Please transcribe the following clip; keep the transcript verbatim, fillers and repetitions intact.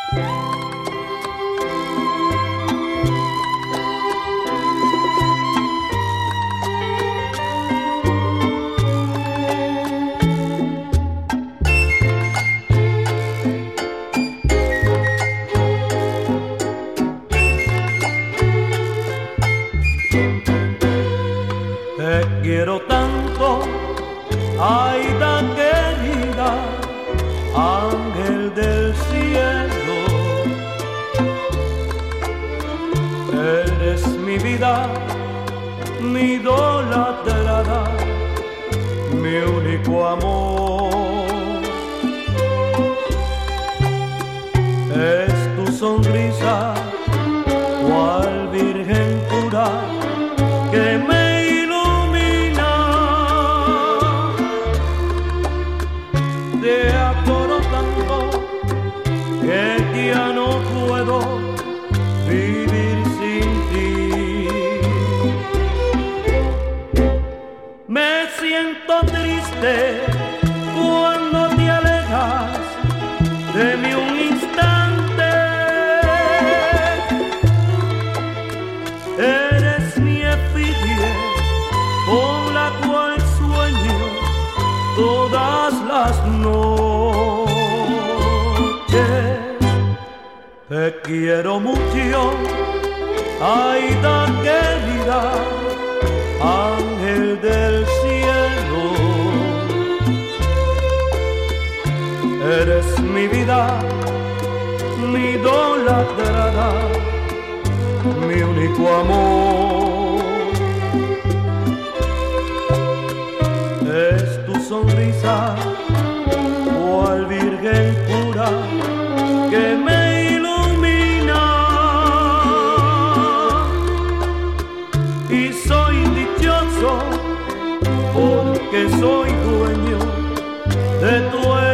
Quiero tanto, Aida querida, ángel del cielo. Eres mi vida, mi idolatrada, mi único amor. Es tu sonrisa, cual virgen pura, que me te adoro tanto que ya no puedo vivir sin ti. Me siento triste cuando te alejas de mí un instante. Eres mi efigie con la cual sueño todas las noches. Te quiero mucho, Aida querida, ángel del cielo. Eres mi vida, mi idolatrada, mi único amor. Es tu sonrisa, cual virgen pura, que me ilumina. Y soy dichoso porque soy dueño de tu